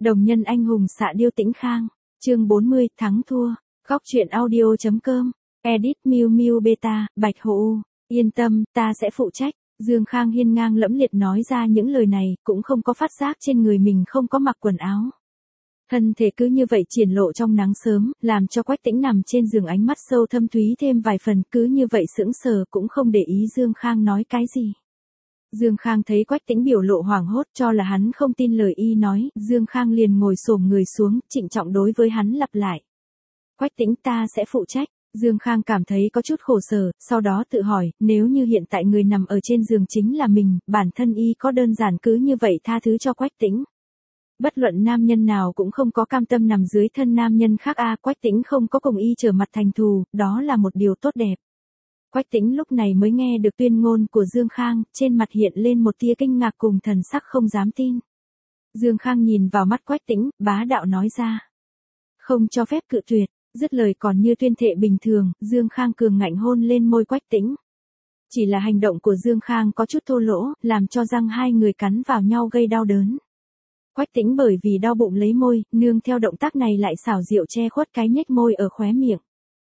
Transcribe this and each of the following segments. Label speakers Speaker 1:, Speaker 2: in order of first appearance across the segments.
Speaker 1: Đồng nhân anh hùng xạ điêu Tĩnh Khang, chương 40, thắng thua, góc truyện audio.com, edit Miu Miu Beta, Bạch Hồ, yên tâm, ta sẽ phụ trách. Dương Khang hiên ngang lẫm liệt nói ra những lời này, cũng không có phát giác trên người mình không có mặc quần áo. Thân thể cứ như vậy triển lộ trong nắng sớm, làm cho Quách Tĩnh nằm trên giường ánh mắt sâu thâm thúy thêm vài phần, cứ như vậy sững sờ cũng không để ý Dương Khang nói cái gì. Dương Khang thấy Quách Tĩnh biểu lộ hoảng hốt cho là hắn không tin lời y nói, Dương Khang liền ngồi xổm người xuống, trịnh trọng đối với hắn lặp lại. Quách Tĩnh, ta sẽ phụ trách. Dương Khang cảm thấy có chút khổ sở, sau đó tự hỏi, nếu như hiện tại người nằm ở trên giường chính là mình, bản thân y có đơn giản cứ như vậy tha thứ cho Quách Tĩnh. Bất luận nam nhân nào cũng không có cam tâm nằm dưới thân nam nhân khác Quách Tĩnh không có cùng y trở mặt thành thù, đó là một điều tốt đẹp. Quách Tĩnh lúc này mới nghe được tuyên ngôn của Dương Khang, trên mặt hiện lên một tia kinh ngạc cùng thần sắc không dám tin. Dương Khang nhìn vào mắt Quách Tĩnh, bá đạo nói ra. Không cho phép cự tuyệt, dứt lời còn như tuyên thệ bình thường, Dương Khang cường ngạnh hôn lên môi Quách Tĩnh. Chỉ là hành động của Dương Khang có chút thô lỗ, làm cho răng hai người cắn vào nhau gây đau đớn. Quách Tĩnh bởi vì đau bụng lấy môi, nương theo động tác này lại xảo diệu che khuất cái nhếch môi ở khóe miệng.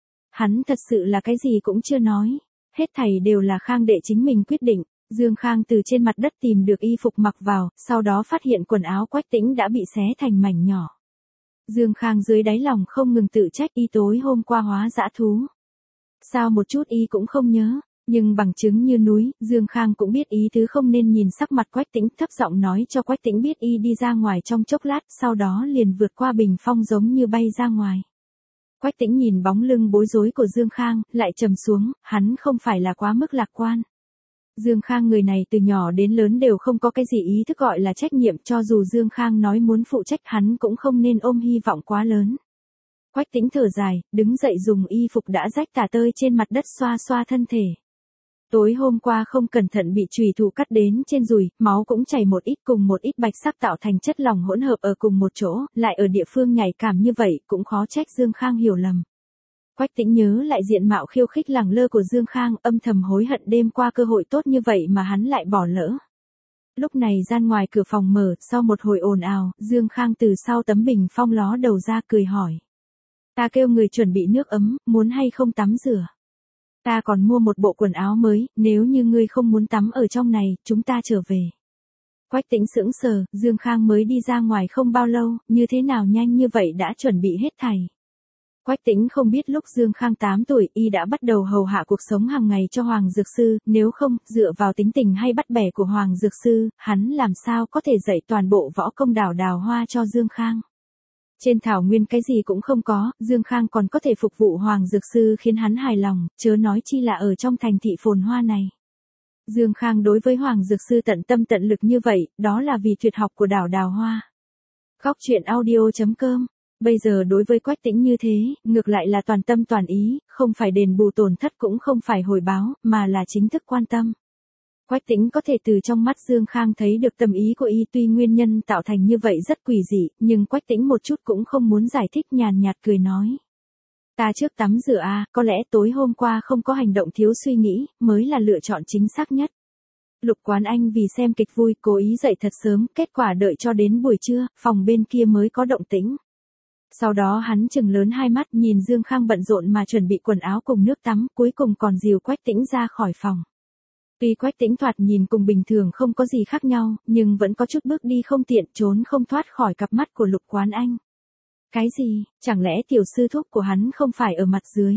Speaker 1: Hắn thật sự là cái gì cũng chưa nói, hết thảy đều là Khang đệ chính mình quyết định. Dương Khang từ trên mặt đất tìm được y phục mặc vào, sau đó phát hiện quần áo Quách Tĩnh đã bị xé thành mảnh nhỏ. Dương Khang dưới đáy lòng không ngừng tự trách y tối hôm qua hóa dã thú. Sao một chút y cũng không nhớ, nhưng bằng chứng như núi, Dương Khang cũng biết ý tứ không nên nhìn sắc mặt Quách Tĩnh, thấp giọng nói cho Quách Tĩnh biết y đi ra ngoài trong chốc lát, sau đó liền vượt qua bình phong giống như bay ra ngoài. Quách Tĩnh nhìn bóng lưng bối rối của Dương Khang, lại trầm xuống, hắn không phải là quá mức lạc quan. Dương Khang người này từ nhỏ đến lớn đều không có cái gì ý thức gọi là trách nhiệm, cho dù Dương Khang nói muốn phụ trách hắn cũng không nên ôm hy vọng quá lớn. Quách Tĩnh thở dài, đứng dậy dùng y phục đã rách tả tơi trên mặt đất xoa xoa thân thể. Tối hôm qua không cẩn thận bị chùy thủ cắt đến trên đùi, máu cũng chảy một ít cùng một ít bạch sắc tạo thành chất lỏng hỗn hợp ở cùng một chỗ, lại ở địa phương nhạy cảm như vậy cũng khó trách Dương Khang hiểu lầm. Quách Tĩnh nhớ lại diện mạo khiêu khích lẳng lơ của Dương Khang, âm thầm hối hận đêm qua cơ hội tốt như vậy mà hắn lại bỏ lỡ. Lúc này gian ngoài cửa phòng mở, sau một hồi ồn ào, Dương Khang từ sau tấm bình phong ló đầu ra cười hỏi. Ta kêu người chuẩn bị nước ấm, muốn hay không tắm rửa? Ta còn mua một bộ quần áo mới, nếu như ngươi không muốn tắm ở trong này, chúng ta trở về. Quách Tĩnh sững sờ, Dương Khang mới đi ra ngoài không bao lâu, như thế nào nhanh như vậy đã chuẩn bị hết thảy. Quách Tĩnh không biết lúc Dương Khang 8 tuổi y đã bắt đầu hầu hạ cuộc sống hàng ngày cho Hoàng Dược Sư, nếu không, dựa vào tính tình hay bắt bẻ của Hoàng Dược Sư, hắn làm sao có thể dạy toàn bộ võ công Đào Hoa cho Dương Khang. Trên thảo nguyên cái gì cũng không có, Dương Khang còn có thể phục vụ Hoàng Dược Sư khiến hắn hài lòng, chớ nói chi là ở trong thành thị phồn hoa này. Dương Khang đối với Hoàng Dược Sư tận tâm tận lực như vậy, đó là vì tuyệt học của Đào Hoa. Góc truyện audio.com. Bây giờ đối với Quách Tĩnh như thế, ngược lại là toàn tâm toàn ý, không phải đền bù tổn thất cũng không phải hồi báo, mà là chính thức quan tâm. Quách Tĩnh có thể từ trong mắt Dương Khang thấy được tâm ý của y, tuy nguyên nhân tạo thành như vậy rất quỷ dị, nhưng Quách Tĩnh một chút cũng không muốn giải thích, nhàn nhạt cười nói. Ta trước tắm rửa có lẽ tối hôm qua không có hành động thiếu suy nghĩ, mới là lựa chọn chính xác nhất. Lục Quán Anh vì xem kịch vui cố ý dậy thật sớm, kết quả đợi cho đến buổi trưa, phòng bên kia mới có động tĩnh. Sau đó hắn trừng lớn hai mắt nhìn Dương Khang bận rộn mà chuẩn bị quần áo cùng nước tắm, cuối cùng còn dìu Quách Tĩnh ra khỏi phòng. Tuy Quách Tĩnh thoạt nhìn cùng bình thường không có gì khác nhau, nhưng vẫn có chút bước đi không tiện, trốn không thoát khỏi cặp mắt của Lục Quán Anh. Cái gì, chẳng lẽ tiểu sư thúc của hắn không phải ở mặt dưới?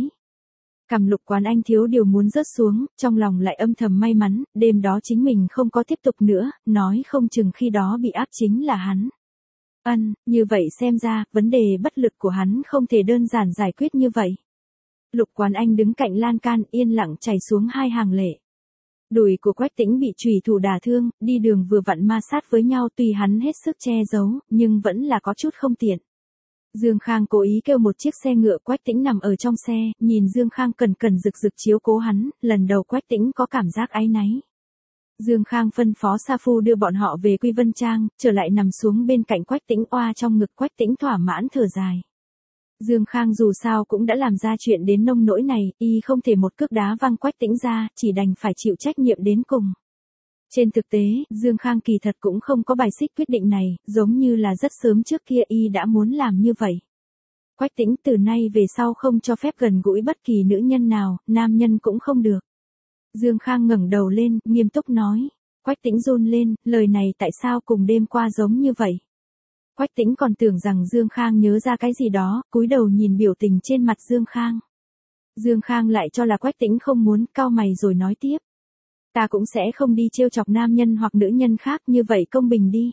Speaker 1: Cằm Lục Quán Anh thiếu điều muốn rớt xuống, trong lòng lại âm thầm may mắn, đêm đó chính mình không có tiếp tục nữa, nói không chừng khi đó bị áp chính là hắn. Như vậy xem ra, vấn đề bất lực của hắn không thể đơn giản giải quyết như vậy. Lục Quán Anh đứng cạnh lan can yên lặng chảy xuống hai hàng lệ. Đùi của Quách Tĩnh bị chùy thủ đả thương, đi đường vừa vặn ma sát với nhau, tuy hắn hết sức che giấu, nhưng vẫn là có chút không tiện. Dương Khang cố ý kêu một chiếc xe ngựa, Quách Tĩnh nằm ở trong xe, nhìn Dương Khang cẩn cẩn rực rực chiếu cố hắn, lần đầu Quách Tĩnh có cảm giác áy náy. Dương Khang phân phó Sa Phu đưa bọn họ về Quy Vân Trang, trở lại nằm xuống bên cạnh Quách Tĩnh, oa trong ngực Quách Tĩnh thỏa mãn thở dài. Dương Khang dù sao cũng đã làm ra chuyện đến nông nỗi này, y không thể một cước đá văng Quách Tĩnh ra, chỉ đành phải chịu trách nhiệm đến cùng. Trên thực tế, Dương Khang kỳ thật cũng không có bài xích quyết định này, giống như là rất sớm trước kia y đã muốn làm như vậy. Quách Tĩnh từ nay về sau không cho phép gần gũi bất kỳ nữ nhân nào, nam nhân cũng không được. Dương Khang ngẩng đầu lên, nghiêm túc nói. Quách Tĩnh run lên, lời này tại sao cùng đêm qua giống như vậy? Quách Tĩnh còn tưởng rằng Dương Khang nhớ ra cái gì đó, cúi đầu nhìn biểu tình trên mặt Dương Khang. Dương Khang lại cho là Quách Tĩnh không muốn, cau mày rồi nói tiếp. Ta cũng sẽ không đi trêu chọc nam nhân hoặc nữ nhân khác, như vậy công bình đi.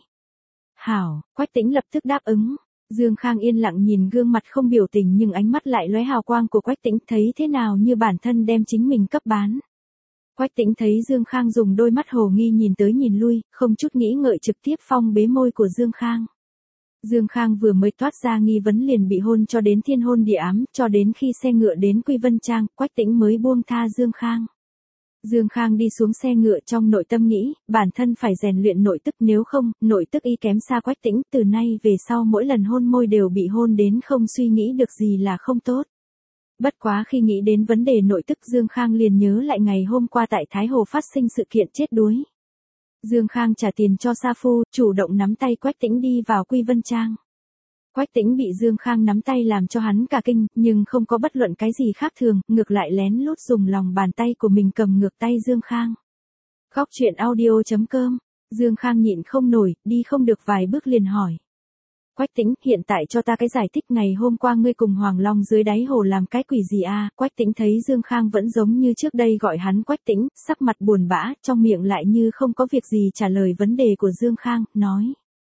Speaker 1: Hảo, Quách Tĩnh lập tức đáp ứng. Dương Khang yên lặng nhìn gương mặt không biểu tình nhưng ánh mắt lại lóe hào quang của Quách Tĩnh, thấy thế nào như bản thân đem chính mình cấp bán. Quách Tĩnh thấy Dương Khang dùng đôi mắt hồ nghi nhìn tới nhìn lui, không chút nghĩ ngợi trực tiếp phong bế môi của Dương Khang. Dương Khang vừa mới toát ra nghi vấn liền bị hôn cho đến thiên hôn địa ám, cho đến khi xe ngựa đến Quy Vân Trang, Quách Tĩnh mới buông tha Dương Khang. Dương Khang đi xuống xe ngựa trong nội tâm nghĩ, bản thân phải rèn luyện nội tức, nếu không, nội tức y kém xa Quách Tĩnh, từ nay về sau mỗi lần hôn môi đều bị hôn đến không suy nghĩ được gì là không tốt. Bất quá khi nghĩ đến vấn đề nội tức, Dương Khang liền nhớ lại ngày hôm qua tại Thái Hồ phát sinh sự kiện chết đuối. Dương Khang trả tiền cho Sa Phu, chủ động nắm tay Quách Tĩnh đi vào Quy Vân Trang. Quách Tĩnh bị Dương Khang nắm tay làm cho hắn cả kinh, nhưng không có bất luận cái gì khác thường, ngược lại lén lút dùng lòng bàn tay của mình cầm ngược tay Dương Khang. Góc truyện audio.com, Dương Khang nhịn không nổi, đi không được vài bước liền hỏi. Quách Tĩnh, hiện tại cho ta cái giải thích, ngày hôm qua ngươi cùng Hoàng Long dưới đáy hồ làm cái quỷ gì à? Quách Tĩnh thấy Dương Khang vẫn giống như trước đây gọi hắn Quách Tĩnh, sắc mặt buồn bã, trong miệng lại như không có việc gì trả lời vấn đề của Dương Khang, nói.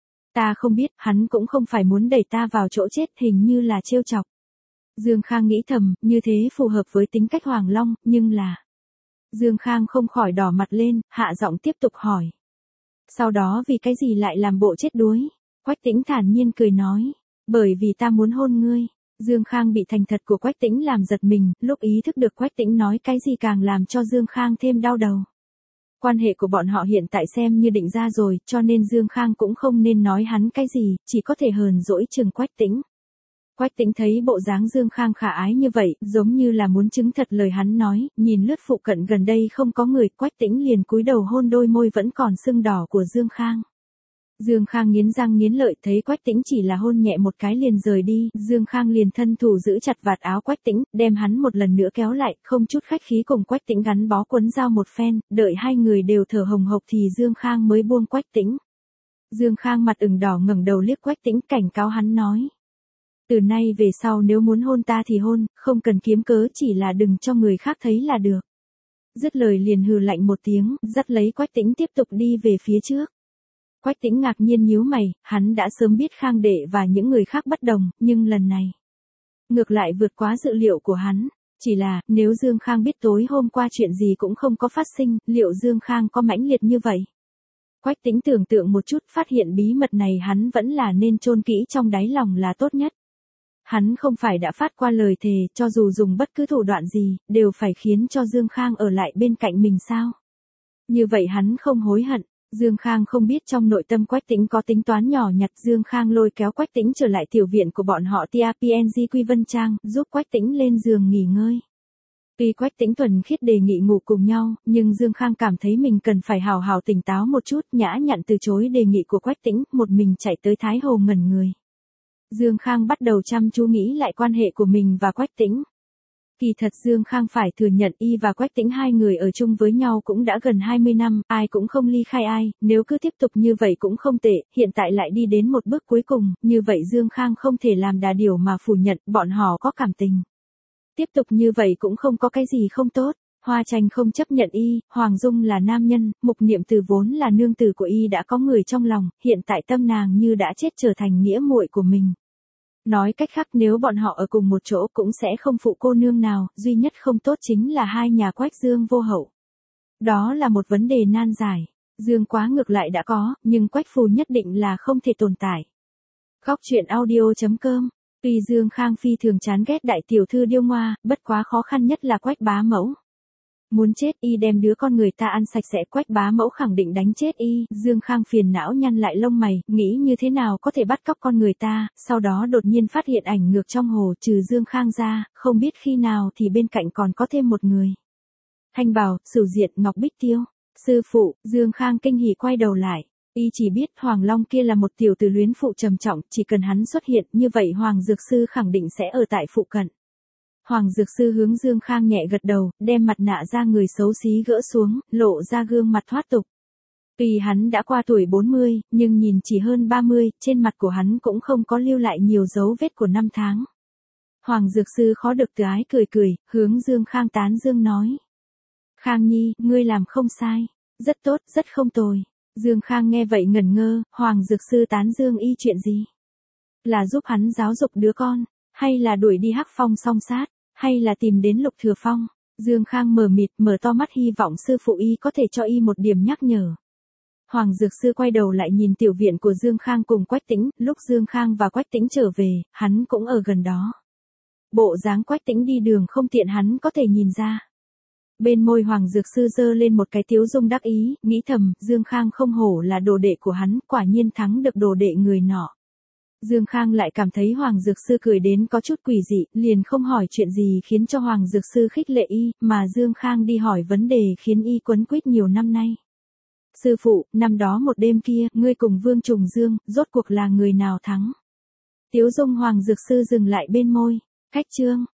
Speaker 1: Ta không biết, hắn cũng không phải muốn đẩy ta vào chỗ chết, hình như là trêu chọc. Dương Khang nghĩ thầm, như thế phù hợp với tính cách Hoàng Long, nhưng là... Dương Khang không khỏi đỏ mặt lên, hạ giọng tiếp tục hỏi. Sau đó vì cái gì lại làm bộ chết đuối? Quách Tĩnh thản nhiên cười nói. Bởi vì ta muốn hôn ngươi. Dương Khang bị thành thật của Quách Tĩnh làm giật mình, lúc ý thức được Quách Tĩnh nói cái gì càng làm cho Dương Khang thêm đau đầu. Quan hệ của bọn họ hiện tại xem như định ra rồi, cho nên Dương Khang cũng không nên nói hắn cái gì, chỉ có thể hờn dỗi chừng Quách Tĩnh. Quách Tĩnh thấy bộ dáng Dương Khang khả ái như vậy, giống như là muốn chứng thật lời hắn nói, nhìn lướt phụ cận gần đây không có người, Quách Tĩnh liền cúi đầu hôn đôi môi vẫn còn sưng đỏ của Dương Khang. Dương Khang nghiến răng nghiến lợi, thấy Quách Tĩnh chỉ là hôn nhẹ một cái liền rời đi, Dương Khang liền thân thủ giữ chặt vạt áo Quách Tĩnh, đem hắn một lần nữa kéo lại, không chút khách khí cùng Quách Tĩnh gắn bó quấn dao một phen, đợi hai người đều thở hồng hộc thì Dương Khang mới buông Quách Tĩnh. Dương Khang mặt ửng đỏ ngẩng đầu liếc Quách Tĩnh, cảnh cáo hắn nói. Từ nay về sau nếu muốn hôn ta thì hôn, không cần kiếm cớ, chỉ là đừng cho người khác thấy là được. Dứt lời liền hừ lạnh một tiếng, dắt lấy Quách Tĩnh tiếp tục đi về phía trước. Quách Tĩnh ngạc nhiên nhíu mày, hắn đã sớm biết Khang đệ và những người khác bất đồng, nhưng lần này, ngược lại vượt quá dự liệu của hắn. Chỉ là, nếu Dương Khang biết tối hôm qua chuyện gì cũng không có phát sinh, liệu Dương Khang có mãnh liệt như vậy? Quách Tĩnh tưởng tượng một chút, phát hiện bí mật này hắn vẫn là nên chôn kỹ trong đáy lòng là tốt nhất. Hắn không phải đã phát qua lời thề, cho dù dùng bất cứ thủ đoạn gì, đều phải khiến cho Dương Khang ở lại bên cạnh mình sao? Như vậy hắn không hối hận. Dương Khang không biết trong nội tâm Quách Tĩnh có tính toán nhỏ nhặt. Dương Khang lôi kéo Quách Tĩnh trở lại tiểu viện của bọn họ TRPNG Quy Vân Trang, giúp Quách Tĩnh lên giường nghỉ ngơi. Tuy Quách Tĩnh thuần khiết đề nghị ngủ cùng nhau, nhưng Dương Khang cảm thấy mình cần phải hào hào tỉnh táo một chút, nhã nhặn từ chối đề nghị của Quách Tĩnh, một mình chạy tới Thái Hồ ngẩn người. Dương Khang bắt đầu chăm chú nghĩ lại quan hệ của mình và Quách Tĩnh. Kỳ thật Dương Khang phải thừa nhận y và Quách Tĩnh hai người ở chung với nhau cũng đã gần 20 năm, ai cũng không ly khai ai, nếu cứ tiếp tục như vậy cũng không tệ, hiện tại lại đi đến một bước cuối cùng, như vậy Dương Khang không thể làm đà điểu mà phủ nhận bọn họ có cảm tình. Tiếp tục như vậy cũng không có cái gì không tốt. Hoa Tranh không chấp nhận y, Hoàng Dung là nam nhân, Mục Niệm Từ vốn là nương tử của y đã có người trong lòng, hiện tại tâm nàng như đã chết trở thành nghĩa muội của mình. Nói cách khác nếu bọn họ ở cùng một chỗ cũng sẽ không phụ cô nương nào, duy nhất không tốt chính là hai nhà Quách Dương vô hậu. Đó là một vấn đề nan giải. Dương Quá ngược lại đã có, nhưng Quách Phù nhất định là không thể tồn tại. Góc truyện audio.com. Tuy Dương Khang phi thường chán ghét đại tiểu thư Điêu Ngoa, bất quá khó khăn nhất là Quách bá mẫu. Muốn chết y đem đứa con người ta ăn sạch sẽ, Quách bá mẫu khẳng định đánh chết y. Dương Khang phiền não nhăn lại lông mày, nghĩ như thế nào có thể bắt cóc con người ta, sau đó đột nhiên phát hiện ảnh ngược trong hồ, trừ Dương Khang ra, không biết khi nào thì bên cạnh còn có thêm một người. Thanh Bảo, Sửu Diệt, Ngọc Bích Tiêu. Sư phụ, Dương Khang kinh hỉ quay đầu lại. Y chỉ biết Hoàng Long kia là một tiểu tử luyến phụ trầm trọng, chỉ cần hắn xuất hiện như vậy Hoàng Dược Sư khẳng định sẽ ở tại phụ cận. Hoàng Dược Sư hướng Dương Khang nhẹ gật đầu, đem mặt nạ ra người xấu xí gỡ xuống, lộ ra gương mặt thoát tục. Tuy hắn đã qua tuổi 40, nhưng nhìn chỉ hơn 30, trên mặt của hắn cũng không có lưu lại nhiều dấu vết của năm tháng. Hoàng Dược Sư khó được từ ái cười cười, hướng Dương Khang tán dương nói. Khang Nhi, ngươi làm không sai. Rất tốt, rất không tồi. Dương Khang nghe vậy ngẩn ngơ, Hoàng Dược Sư tán dương y chuyện gì? Là giúp hắn giáo dục đứa con, hay là đuổi đi Hắc Phong song sát, hay là tìm đến Lục Thừa Phong? Dương Khang mờ mịt, mở to mắt hy vọng sư phụ y có thể cho y một điểm nhắc nhở. Hoàng Dược Sư quay đầu lại nhìn tiểu viện của Dương Khang cùng Quách Tĩnh, lúc Dương Khang và Quách Tĩnh trở về, hắn cũng ở gần đó. Bộ dáng Quách Tĩnh đi đường không tiện hắn có thể nhìn ra. Bên môi Hoàng Dược Sư giơ lên một cái tiếu dung đắc ý, nghĩ thầm, Dương Khang không hổ là đồ đệ của hắn, quả nhiên thắng được đồ đệ người nọ. Dương Khang lại cảm thấy Hoàng Dược Sư cười đến có chút quỷ dị, liền không hỏi chuyện gì khiến cho Hoàng Dược Sư khích lệ y, mà Dương Khang đi hỏi vấn đề khiến y quấn quýt nhiều năm nay. Sư phụ, năm đó một đêm kia, ngươi cùng Vương Trùng Dương, rốt cuộc là người nào thắng? Tiếu dung Hoàng Dược Sư dừng lại bên môi. Khách chương,